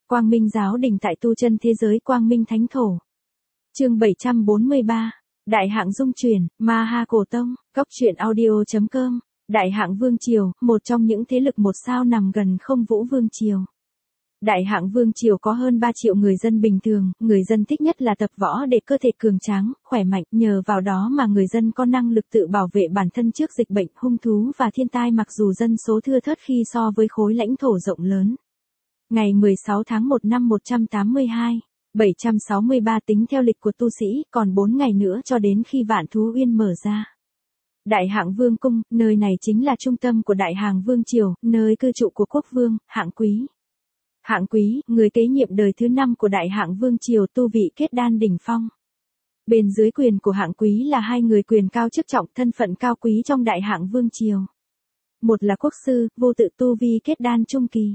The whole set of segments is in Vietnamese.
Quang Minh giáo đình tại tu chân thế giới Quang Minh Thánh Thổ. Chương 743. Đại hạng dung truyền, Ma Ha Cổ Tông, Cốc truyện audio.com. Đại hạng vương triều, một trong những thế lực một sao nằm gần Không Vũ vương triều. Đại hạng vương triều có hơn 3 triệu người dân bình thường, người dân thích nhất là tập võ để cơ thể cường tráng, khỏe mạnh, nhờ vào đó mà người dân có năng lực tự bảo vệ bản thân trước dịch bệnh, hung thú và thiên tai mặc dù dân số thưa thớt khi so với khối lãnh thổ rộng lớn. Ngày 16 tháng 1 năm 182, 763 tính theo lịch của tu sĩ, còn 4 ngày nữa cho đến khi Vạn Thú Uyên mở ra. Đại hạng vương cung, nơi này chính là trung tâm của đại hạng vương triều, nơi cư trụ của quốc vương, Hạng Quý. Hạng Quý, người kế nhiệm đời thứ 5 của đại hạng vương triều, tu vị kết đan đỉnh phong. Bên dưới quyền của Hạng Quý là hai người quyền cao chức trọng, thân phận cao quý trong đại hạng vương triều. Một là quốc sư, vô tự, tu vi kết đan trung kỳ.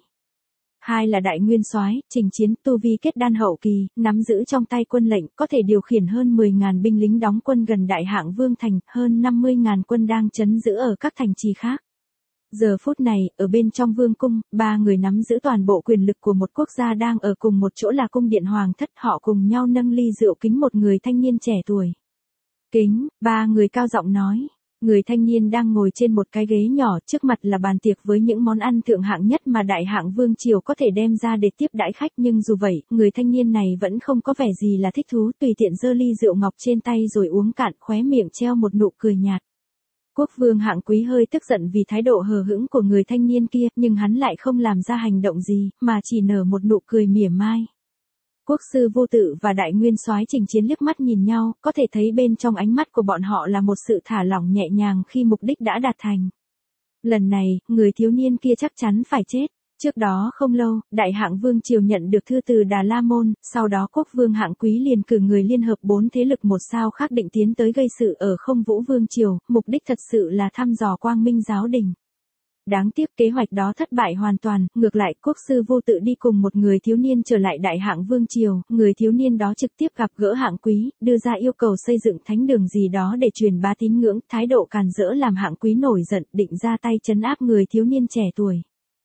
Hai là đại nguyên soái, Trình Chiến, tu vi kết đan hậu kỳ, nắm giữ trong tay quân lệnh, có thể điều khiển hơn 10.000 binh lính đóng quân gần đại hạng vương thành, hơn 50.000 quân đang trấn giữ ở các thành trì khác. Giờ phút này, ở bên trong vương cung, ba người nắm giữ toàn bộ quyền lực của một quốc gia đang ở cùng một chỗ là cung điện hoàng thất, họ cùng nhau nâng ly rượu kính một người thanh niên trẻ tuổi. Kính, ba người cao giọng nói. Người thanh niên đang ngồi trên một cái ghế nhỏ, trước mặt là bàn tiệc với những món ăn thượng hạng nhất mà đại hạng vương triều có thể đem ra để tiếp đãi khách, nhưng dù vậy, người thanh niên này vẫn không có vẻ gì là thích thú, tùy tiện giơ ly rượu ngọc trên tay rồi uống cạn, khóe miệng treo một nụ cười nhạt. Quốc vương Hạng Quý hơi tức giận vì thái độ hờ hững của người thanh niên kia, nhưng hắn lại không làm ra hành động gì, mà chỉ nở một nụ cười mỉa mai. Quốc sư Vô Tự và đại nguyên soái Trình Chiến liếc mắt nhìn nhau, có thể thấy bên trong ánh mắt của bọn họ là một sự thả lỏng nhẹ nhàng khi mục đích đã đạt thành. Lần này, người thiếu niên kia chắc chắn phải chết. Trước đó không lâu, đại hạng vương triều nhận được thư từ Đà La Môn, sau đó quốc vương Hạng Quý liền cử người liên hợp 4 thế lực một sao khác định tiến tới gây sự ở Không Vũ vương triều, mục đích thật sự là thăm dò Quang Minh giáo đình. Đáng tiếc kế hoạch đó thất bại hoàn toàn, ngược lại quốc sư Vô Tự đi cùng một người thiếu niên trở lại đại hạng vương triều, người thiếu niên đó trực tiếp gặp gỡ Hạng Quý, đưa ra yêu cầu xây dựng thánh đường gì đó để truyền bá tín ngưỡng, thái độ càn rỡ làm Hạng Quý nổi giận, định ra tay trấn áp người thiếu niên trẻ tuổi.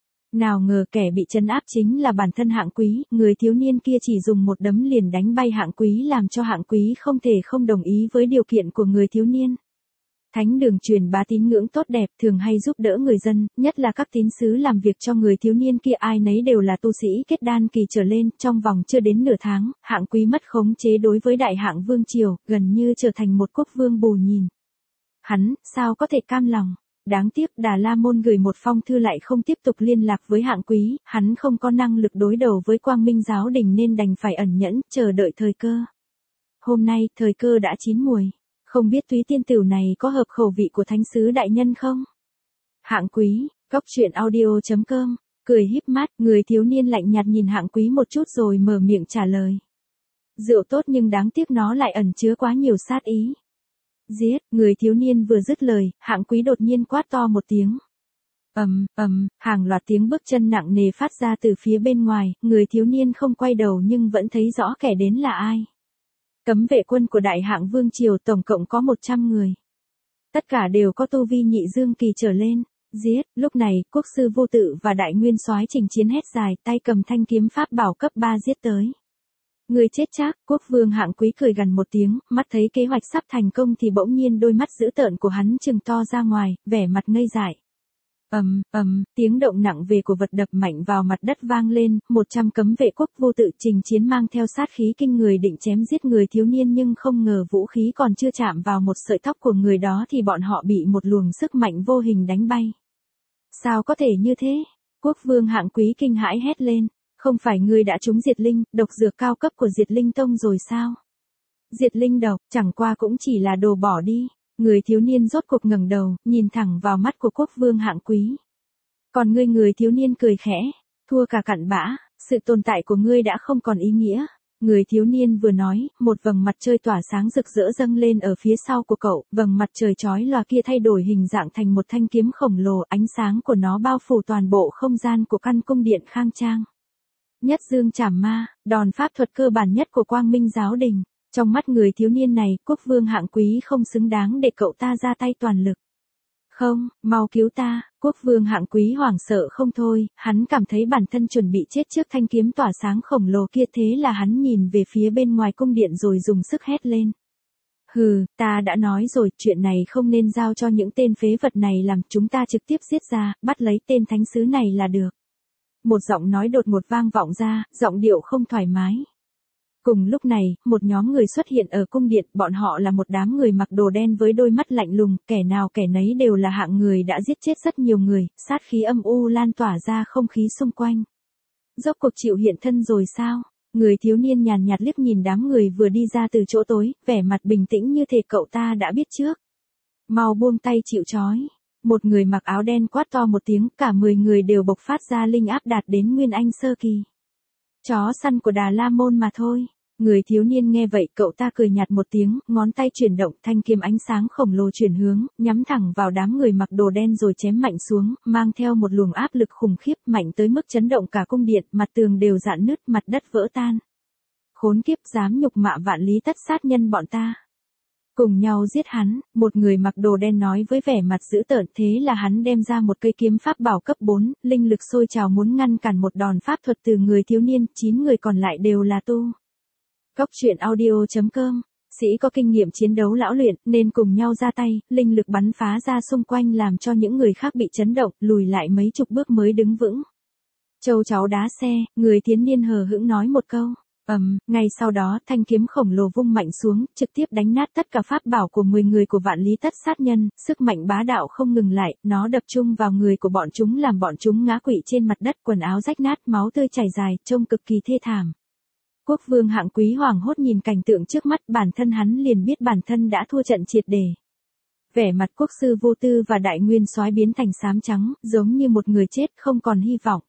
Nào ngờ kẻ bị trấn áp chính là bản thân Hạng Quý, người thiếu niên kia chỉ dùng một đấm liền đánh bay Hạng Quý làm cho Hạng Quý không thể không đồng ý với điều kiện của người thiếu niên. Thánh đường truyền bá tín ngưỡng tốt đẹp, thường hay giúp đỡ người dân, nhất là các tín sứ làm việc cho người thiếu niên kia ai nấy đều là tu sĩ kết đan kỳ trở lên, trong vòng chưa đến nửa tháng, Hạng Quý mất khống chế đối với đại hạng vương triều, gần như trở thành một quốc vương bù nhìn. Hắn, sao có thể cam lòng? Đáng tiếc Đà La Môn gửi một phong thư lại không tiếp tục liên lạc với Hạng Quý, hắn không có năng lực đối đầu với Quang Minh giáo đình nên đành phải ẩn nhẫn, chờ đợi thời cơ. Hôm nay, thời cơ đã chín muồi. Không biết túy tiên tửu này có hợp khẩu vị của thánh sứ đại nhân không? Hạng Quý, Cốc truyện audio.com, cười híp mắt, người thiếu niên lạnh nhạt nhìn Hạng Quý một chút rồi mở miệng trả lời. Rượu tốt nhưng đáng tiếc nó lại ẩn chứa quá nhiều sát ý. Giết, người thiếu niên vừa dứt lời, Hạng Quý đột nhiên quát to một tiếng. Hàng loạt tiếng bước chân nặng nề phát ra từ phía bên ngoài, người thiếu niên không quay đầu nhưng vẫn thấy rõ kẻ đến là ai. Cấm vệ quân của đại hạng vương triều tổng cộng có 100 người. Tất cả đều có tu vi nhị dương kỳ trở lên. Giết, lúc này, quốc sư Vô Tự và đại nguyên soái Trình Chiến hét dài, tay cầm thanh kiếm pháp bảo cấp 3 giết tới. Người chết chắc, quốc vương Hạng Quý cười gằn một tiếng, mắt thấy kế hoạch sắp thành công thì bỗng nhiên đôi mắt dữ tợn của hắn trừng to ra ngoài, vẻ mặt ngây dại. Tiếng động nặng về của vật đập mạnh vào mặt đất vang lên, 100 cấm vệ quốc Vô Tự Trình Chiến mang theo sát khí kinh người định chém giết người thiếu niên nhưng không ngờ vũ khí còn chưa chạm vào một sợi tóc của người đó thì bọn họ bị một luồng sức mạnh vô hình đánh bay. Sao có thể như thế? Quốc vương Hạng Quý kinh hãi hét lên, không phải ngươi đã trúng diệt linh, độc dược cao cấp của Diệt Linh Tông rồi sao? Diệt linh độc, chẳng qua cũng chỉ là đồ bỏ đi. Người thiếu niên rốt cuộc ngẩng đầu, nhìn thẳng vào mắt của quốc vương Hạng Quý. Còn ngươi, người thiếu niên cười khẽ, thua cả cặn bã, sự tồn tại của ngươi đã không còn ý nghĩa. Người thiếu niên vừa nói, một vầng mặt trời tỏa sáng rực rỡ dâng lên ở phía sau của cậu, vầng mặt trời chói lòa kia thay đổi hình dạng thành một thanh kiếm khổng lồ, ánh sáng của nó bao phủ toàn bộ không gian của căn cung điện khang trang. Nhất dương trảm ma, đòn pháp thuật cơ bản nhất của Quang Minh giáo đình. Trong mắt người thiếu niên này, quốc vương Hạng Quý không xứng đáng để cậu ta ra tay toàn lực. Không, mau cứu ta, Quốc vương Hạng Quý hoảng sợ không thôi, hắn cảm thấy bản thân chuẩn bị chết trước thanh kiếm tỏa sáng khổng lồ kia, thế là hắn nhìn về phía bên ngoài cung điện rồi dùng sức hét lên. Hừ, ta đã nói rồi, chuyện này không nên giao cho những tên phế vật này làm, chúng ta trực tiếp giết ra, bắt lấy tên thánh sứ này là được. Một giọng nói đột ngột vang vọng ra, giọng điệu không thoải mái. Cùng lúc này, một nhóm người xuất hiện ở cung điện, bọn họ là một đám người mặc đồ đen với đôi mắt lạnh lùng, kẻ nào kẻ nấy đều là hạng người đã giết chết rất nhiều người, sát khí âm u lan tỏa ra không khí xung quanh. Rốt cuộc chịu hiện thân rồi sao? Người thiếu niên nhàn nhạt liếc nhìn đám người vừa đi ra từ chỗ tối, vẻ mặt bình tĩnh như thể cậu ta đã biết trước. Mau buông tay chịu trói. Một người mặc áo đen quát to một tiếng, cả 10 người đều bộc phát ra linh áp đạt đến Nguyên Anh sơ kỳ. Chó săn của Đà La Môn mà thôi. Người thiếu niên nghe vậy, cậu ta cười nhạt một tiếng, ngón tay chuyển động, thanh kiếm ánh sáng khổng lồ chuyển hướng, nhắm thẳng vào đám người mặc đồ đen rồi chém mạnh xuống, mang theo một luồng áp lực khủng khiếp, mạnh tới mức chấn động cả cung điện, mặt tường đều rạn nứt, mặt đất vỡ tan. Khốn kiếp, dám nhục mạ Vạn Lý Tất Sát Nhân bọn ta. Cùng nhau giết hắn, một người mặc đồ đen nói với vẻ mặt dữ tợn, thế là hắn đem ra một cây kiếm pháp bảo cấp 4, linh lực sôi trào muốn ngăn cản một đòn pháp thuật từ người thiếu niên, 9 người còn lại đều là tu. Cốc truyện audio.com, sĩ có kinh nghiệm chiến đấu lão luyện nên cùng nhau ra tay, linh lực bắn phá ra xung quanh làm cho những người khác bị chấn động, lùi lại mấy chục bước mới đứng vững. Châu cháu đá xe, người thiếu niên hờ hững nói một câu. Ngay sau đó thanh kiếm khổng lồ vung mạnh xuống, trực tiếp đánh nát tất cả pháp bảo của 10 người của Vạn Lý Tất Sát Nhân, sức mạnh bá đạo không ngừng lại, nó đập trung vào người của bọn chúng làm bọn chúng ngã quỵ trên mặt đất, quần áo rách nát, máu tươi chảy dài, trông cực kỳ thê thảm. Quốc vương Hạng Quý hoảng hốt nhìn cảnh tượng trước mắt, bản thân hắn liền biết bản thân đã thua trận triệt để. Vẻ mặt quốc sư Vô Tư và Đại Nguyên Soái biến thành xám trắng, giống như một người chết không còn hy vọng.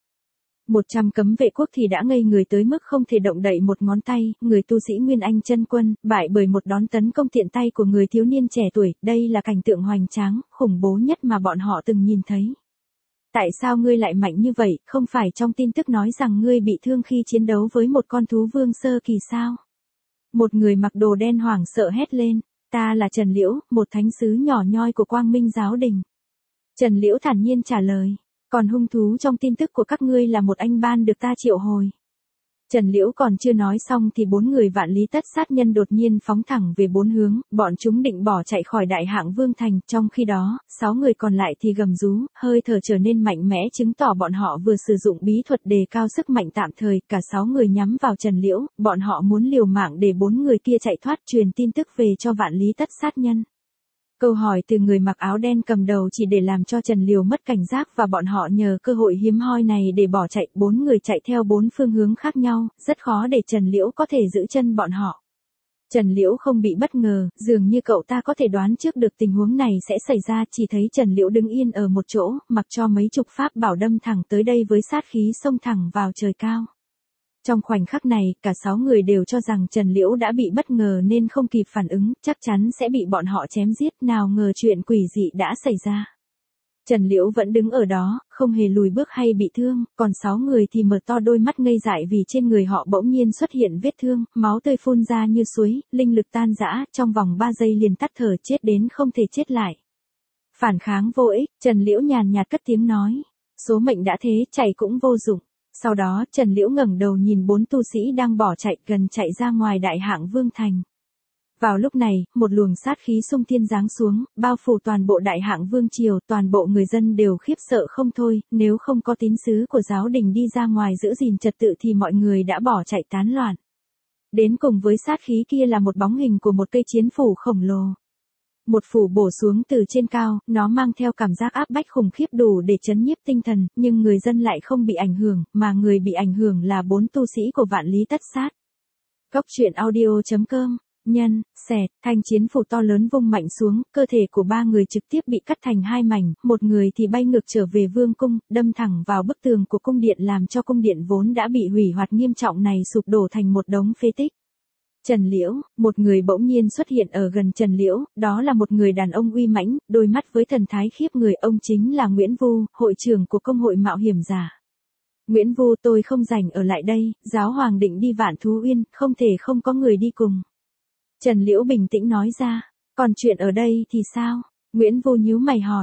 100 cấm vệ quốc thì đã ngây người tới mức không thể động đậy một ngón tay, người tu sĩ Nguyên Anh chân quân, bại bởi một đòn tấn công tiện tay của người thiếu niên trẻ tuổi, đây là cảnh tượng hoành tráng, khủng bố nhất mà bọn họ từng nhìn thấy. Tại sao ngươi lại mạnh như vậy, không phải trong tin tức nói rằng ngươi bị thương khi chiến đấu với một con thú vương sơ kỳ sao? Một người mặc đồ đen hoảng sợ hét lên, ta là Trần Liễu, một thánh sứ nhỏ nhoi của Quang Minh giáo đình. Trần Liễu thản nhiên trả lời. Còn hung thú trong tin tức của các ngươi là một anh ban được ta triệu hồi. Trần Liễu còn chưa nói xong thì 4 người Vạn Lý Tất Sát Nhân đột nhiên phóng thẳng về 4 hướng, bọn chúng định bỏ chạy khỏi Đại Hạng Vương Thành, trong khi đó, 6 người còn lại thì gầm rú, hơi thở trở nên mạnh mẽ chứng tỏ bọn họ vừa sử dụng bí thuật đề cao sức mạnh tạm thời, cả 6 người nhắm vào Trần Liễu, bọn họ muốn liều mạng để 4 người kia chạy thoát, truyền tin tức về cho Vạn Lý Tất Sát Nhân. Câu hỏi từ người mặc áo đen cầm đầu chỉ để làm cho Trần Liễu mất cảnh giác và bọn họ nhờ cơ hội hiếm hoi này để bỏ chạy, 4 người chạy theo 4 phương hướng khác nhau, rất khó để Trần Liễu có thể giữ chân bọn họ. Trần Liễu không bị bất ngờ, dường như cậu ta có thể đoán trước được tình huống này sẽ xảy ra, chỉ thấy Trần Liễu đứng yên ở một chỗ, mặc cho mấy chục pháp bảo đâm thẳng tới đây với sát khí xông thẳng vào trời cao. Trong khoảnh khắc này, cả 6 người đều cho rằng Trần Liễu đã bị bất ngờ nên không kịp phản ứng, chắc chắn sẽ bị bọn họ chém giết, nào ngờ chuyện quỷ dị đã xảy ra. Trần Liễu vẫn đứng ở đó, không hề lùi bước hay bị thương, còn 6 người thì mở to đôi mắt ngây dại vì trên người họ bỗng nhiên xuất hiện vết thương, máu tươi phun ra như suối, linh lực tan rã, trong vòng 3 giây liền tắt thở chết đến không thể chết lại. Phản kháng vô ích, Trần Liễu nhàn nhạt cất tiếng nói, số mệnh đã thế, chạy cũng vô dụng. Sau đó, Trần Liễu ngẩng đầu nhìn 4 tu sĩ đang bỏ chạy gần chạy ra ngoài Đại Hạng Vương Thành. Vào lúc này, một luồng sát khí xung thiên giáng xuống, bao phủ toàn bộ Đại Hạng Vương Triều, toàn bộ người dân đều khiếp sợ không thôi, nếu không có tín sứ của giáo đình đi ra ngoài giữ gìn trật tự thì mọi người đã bỏ chạy tán loạn. Đến cùng với sát khí kia là một bóng hình của một cây chiến phủ khổng lồ. Một phủ bổ xuống từ trên cao, nó mang theo cảm giác áp bách khủng khiếp đủ để chấn nhiếp tinh thần, nhưng người dân lại không bị ảnh hưởng, mà người bị ảnh hưởng là 4 tu sĩ của Vạn Lý Tất Sát. Cốc truyện audio.com, thanh chiến phủ to lớn vung mạnh xuống, cơ thể của 3 người trực tiếp bị cắt thành 2 mảnh, một người thì bay ngược trở về vương cung, đâm thẳng vào bức tường của cung điện làm cho cung điện vốn đã bị hủy hoại nghiêm trọng này sụp đổ thành một đống phế tích. Trần Liễu, một người bỗng nhiên xuất hiện ở gần Trần Liễu, đó là một người đàn ông uy mãnh, đôi mắt với thần thái khiếp người, ông chính là Nguyễn Vu, hội trưởng của công hội mạo hiểm giả. Nguyễn Vu, tôi không rảnh ở lại đây, giáo hoàng định đi Vạn Thú Uyên, không thể không có người đi cùng. Trần Liễu bình tĩnh nói ra, còn chuyện ở đây thì sao? Nguyễn Vu nhíu mày hỏi.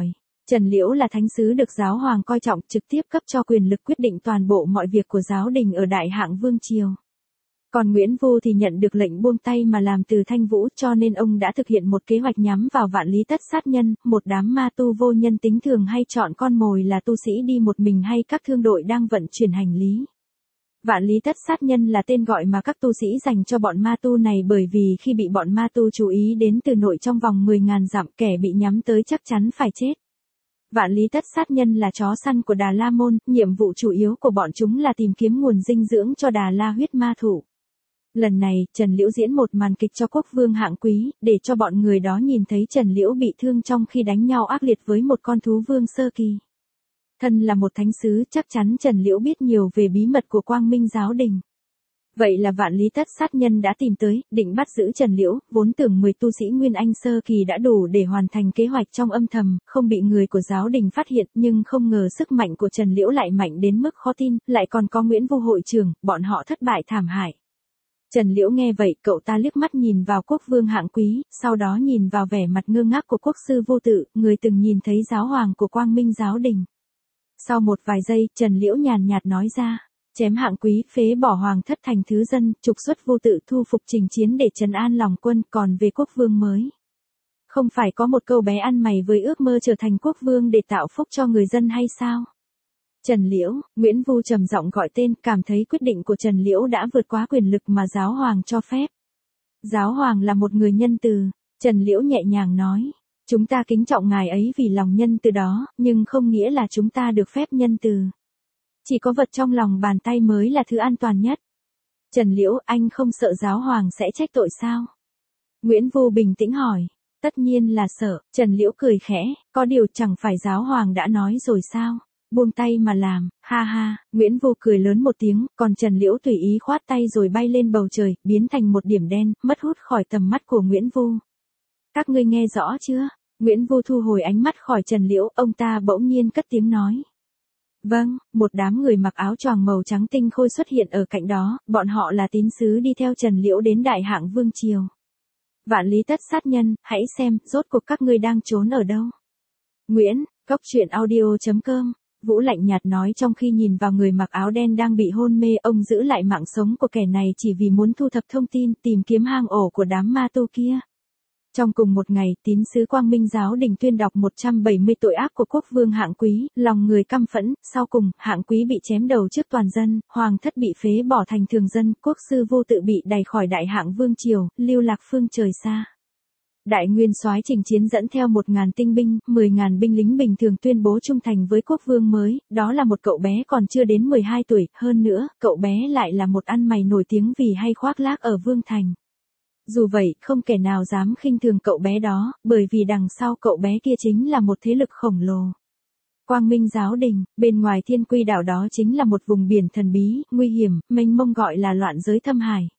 Trần Liễu là thánh sứ được giáo hoàng coi trọng, trực tiếp cấp cho quyền lực quyết định toàn bộ mọi việc của giáo đình ở Đại Hạng Vương Triều. Còn Nguyễn Vu thì nhận được lệnh buông tay mà làm từ Thanh Vũ, cho nên ông đã thực hiện một kế hoạch nhắm vào Vạn Lý Tất Sát Nhân, một đám ma tu vô nhân tính thường hay chọn con mồi là tu sĩ đi một mình hay các thương đội đang vận chuyển hành lý. Vạn Lý Tất Sát Nhân là tên gọi mà các tu sĩ dành cho bọn ma tu này, bởi vì khi bị bọn ma tu chú ý đến từ nội trong vòng 10.000 dặm, kẻ bị nhắm tới chắc chắn phải chết. Vạn Lý Tất Sát Nhân là chó săn của Đà La Môn, nhiệm vụ chủ yếu của bọn chúng là tìm kiếm nguồn dinh dưỡng cho Đà La huyết ma thủ. Lần này, Trần Liễu diễn một màn kịch cho quốc vương Hạng Quý, để cho bọn người đó nhìn thấy Trần Liễu bị thương trong khi đánh nhau ác liệt với một con thú vương sơ kỳ. Thân là một thánh sứ, chắc chắn Trần Liễu biết nhiều về bí mật của Quang Minh giáo đình. Vậy là Vạn Lý Tất Sát Nhân đã tìm tới, định bắt giữ Trần Liễu, vốn tưởng 10 tu sĩ Nguyên Anh sơ kỳ đã đủ để hoàn thành kế hoạch trong âm thầm, không bị người của giáo đình phát hiện, nhưng không ngờ sức mạnh của Trần Liễu lại mạnh đến mức khó tin, lại còn có Nguyễn Vu hội trưởng, bọn họ thất bại thảm hại. Trần Liễu nghe vậy, cậu ta liếc mắt nhìn vào quốc vương Hạng Quý, sau đó nhìn vào vẻ mặt ngơ ngác của quốc sư Vô Tự, người từng nhìn thấy giáo hoàng của Quang Minh giáo đình. Sau một vài giây, Trần Liễu nhàn nhạt nói ra, chém Hạng Quý, phế bỏ hoàng thất thành thứ dân, trục xuất Vô Tự, thu phục Trình Chiến để trấn an lòng quân, còn về quốc vương mới. Không phải có một câu bé ăn mày với ước mơ trở thành quốc vương để tạo phúc cho người dân hay sao? Trần Liễu, Nguyễn Vu trầm giọng gọi tên, cảm thấy quyết định của Trần Liễu đã vượt quá quyền lực mà giáo hoàng cho phép. Giáo hoàng là một người nhân từ, Trần Liễu nhẹ nhàng nói. Chúng ta kính trọng ngài ấy vì lòng nhân từ đó, nhưng không nghĩa là chúng ta được phép nhân từ. Chỉ có vật trong lòng bàn tay mới là thứ an toàn nhất. Trần Liễu, anh không sợ giáo hoàng sẽ trách tội sao? Nguyễn Vu bình tĩnh hỏi. Tất nhiên là sợ, Trần Liễu cười khẽ, có điều chẳng phải giáo hoàng đã nói rồi sao? Buông tay mà làm, ha ha, Nguyễn Vu cười lớn một tiếng, còn Trần Liễu tùy ý khoát tay rồi bay lên bầu trời, biến thành một điểm đen, mất hút khỏi tầm mắt của Nguyễn Vu. Các ngươi nghe rõ chưa? Nguyễn Vu thu hồi ánh mắt khỏi Trần Liễu, ông ta bỗng nhiên cất tiếng nói. Vâng, một đám người mặc áo choàng màu trắng tinh khôi xuất hiện ở cạnh đó, bọn họ là tín sứ đi theo Trần Liễu đến Đại Hạng Vương Triều. Vạn Lý Tất Sát Nhân, hãy xem, rốt cuộc các ngươi đang trốn ở đâu? Nguyễn, Góc Truyện Audio.com. Vũ lạnh nhạt nói trong khi nhìn vào người mặc áo đen đang bị hôn mê, ông giữ lại mạng sống của kẻ này chỉ vì muốn thu thập thông tin, tìm kiếm hang ổ của đám ma tu kia. Trong cùng một ngày, tín sứ Quang Minh giáo đình tuyên đọc 170 tội ác của quốc vương Hạng Quý, lòng người căm phẫn, sau cùng, Hạng Quý bị chém đầu trước toàn dân, hoàng thất bị phế bỏ thành thường dân, quốc sư Vô Tự bị đày khỏi Đại Hạng Vương Triều, lưu lạc phương trời xa. Đại nguyên soái Trình Chiến dẫn theo 1.000 tinh binh, 10.000 binh lính bình thường tuyên bố trung thành với quốc vương mới, đó là một cậu bé còn chưa đến 12 tuổi, hơn nữa, cậu bé lại là một ăn mày nổi tiếng vì hay khoác lác ở Vương Thành. Dù vậy, không kẻ nào dám khinh thường cậu bé đó, bởi vì đằng sau cậu bé kia chính là một thế lực khổng lồ. Quang Minh giáo đình, bên ngoài Thiên Quy đảo đó chính là một vùng biển thần bí, nguy hiểm, mênh mông gọi là loạn giới thâm hải.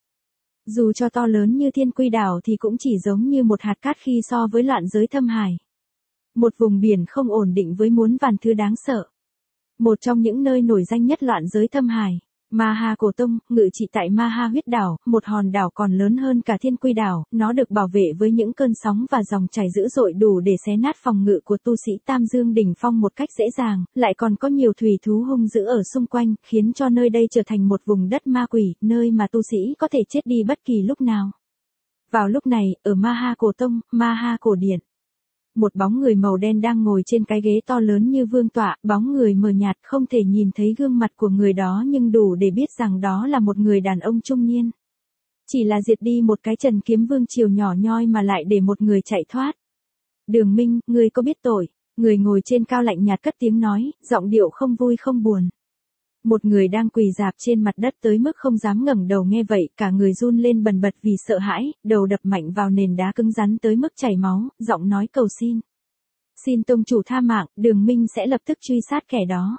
Dù cho to lớn như Thiên Quy đảo thì cũng chỉ giống như một hạt cát khi so với loạn giới thâm hải. Một vùng biển không ổn định với muôn vàn thứ đáng sợ. Một trong những nơi nổi danh nhất loạn giới thâm hải, Ma Ha Cổ Tông, ngự trị tại Ma Ha huyết đảo, một hòn đảo còn lớn hơn cả Thiên Quy đảo, nó được bảo vệ với những cơn sóng và dòng chảy dữ dội đủ để xé nát phòng ngự của tu sĩ Tam Dương đỉnh phong một cách dễ dàng, lại còn có nhiều thủy thú hung dữ ở xung quanh, khiến cho nơi đây trở thành một vùng đất ma quỷ, nơi mà tu sĩ có thể chết đi bất kỳ lúc nào. Vào lúc này, ở Ma Ha Cổ Tông, Ma Ha Cổ Điện, một bóng người màu đen đang ngồi trên cái ghế to lớn như vương tọa, bóng người mờ nhạt không thể nhìn thấy gương mặt của người đó nhưng đủ để biết rằng đó là một người đàn ông trung niên. Chỉ là diệt đi một cái Trần Kiếm Vương triều nhỏ nhoi mà lại để một người chạy thoát. Đường Minh, ngươi có biết tội? Người ngồi trên cao lạnh nhạt cất tiếng nói, giọng điệu không vui không buồn. Một người đang quỳ rạp trên mặt đất tới mức không dám ngẩng đầu nghe vậy, cả người run lên bần bật vì sợ hãi, đầu đập mạnh vào nền đá cứng rắn tới mức chảy máu, giọng nói cầu xin. Xin tông chủ tha mạng, Đường Minh sẽ lập tức truy sát kẻ đó.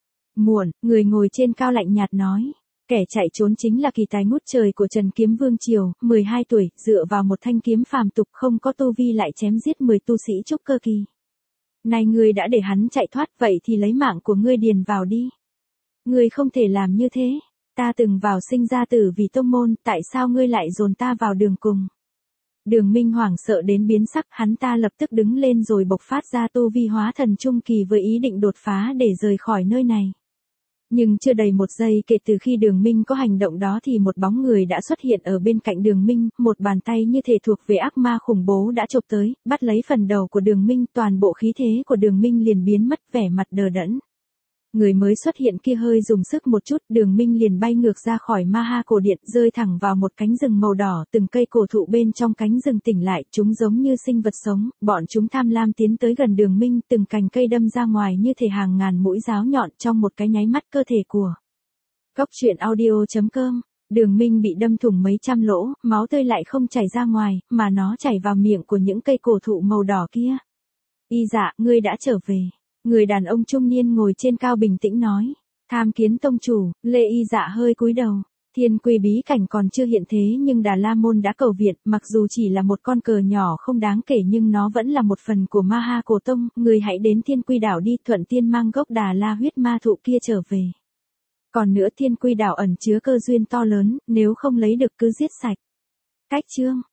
Muộn, người ngồi trên cao lạnh nhạt nói. Kẻ chạy trốn chính là kỳ tài ngút trời của Trần Kiếm Vương triều, 12 tuổi, dựa vào một thanh kiếm phàm tục không có tu vi lại chém giết 10 tu sĩ trúc cơ kỳ. Này ngươi đã để hắn chạy thoát, vậy thì lấy mạng của ngươi điền vào đi. Ngươi không thể làm như thế, ta từng vào sinh ra tử vì tông môn, tại sao ngươi lại dồn ta vào đường cùng? Đường Minh hoảng sợ đến biến sắc, hắn ta lập tức đứng lên rồi bộc phát ra tu vi hóa thần trung kỳ với ý định đột phá để rời khỏi nơi này. Nhưng chưa đầy một giây kể từ khi Đường Minh có hành động đó thì một bóng người đã xuất hiện ở bên cạnh Đường Minh, một bàn tay như thể thuộc về ác ma khủng bố đã chộp tới, bắt lấy phần đầu của Đường Minh, toàn bộ khí thế của Đường Minh liền biến mất, vẻ mặt đờ đẫn. Người mới xuất hiện kia hơi dùng sức một chút, Đường Minh liền bay ngược ra khỏi ma ha cổ điện, rơi thẳng vào một cánh rừng màu đỏ, từng cây cổ thụ bên trong cánh rừng tỉnh lại, chúng giống như sinh vật sống, bọn chúng tham lam tiến tới gần Đường Minh, từng cành cây đâm ra ngoài như thể hàng ngàn mũi giáo nhọn trong một cái nháy mắt cơ thể của. Cốc truyện audio.com. Đường Minh bị đâm thủng mấy trăm lỗ, máu tươi lại không chảy ra ngoài, mà nó chảy vào miệng của những cây cổ thụ màu đỏ kia. Y Dạ, ngươi đã trở về. Người đàn ông trung niên ngồi trên cao bình tĩnh nói. Tham kiến tông chủ, Lê Y Dạ hơi cúi đầu. Thiên Quy bí cảnh còn chưa hiện thế nhưng Đà La Môn đã cầu viện, mặc dù chỉ là một con cờ nhỏ không đáng kể nhưng nó vẫn là một phần của Ma Ha Cổ Tông, người hãy đến Thiên Quy đảo đi, thuận tiên mang gốc Đà La huyết ma thụ kia trở về. Còn nữa Thiên Quy đảo ẩn chứa cơ duyên to lớn, nếu không lấy được cứ giết sạch. Cách chương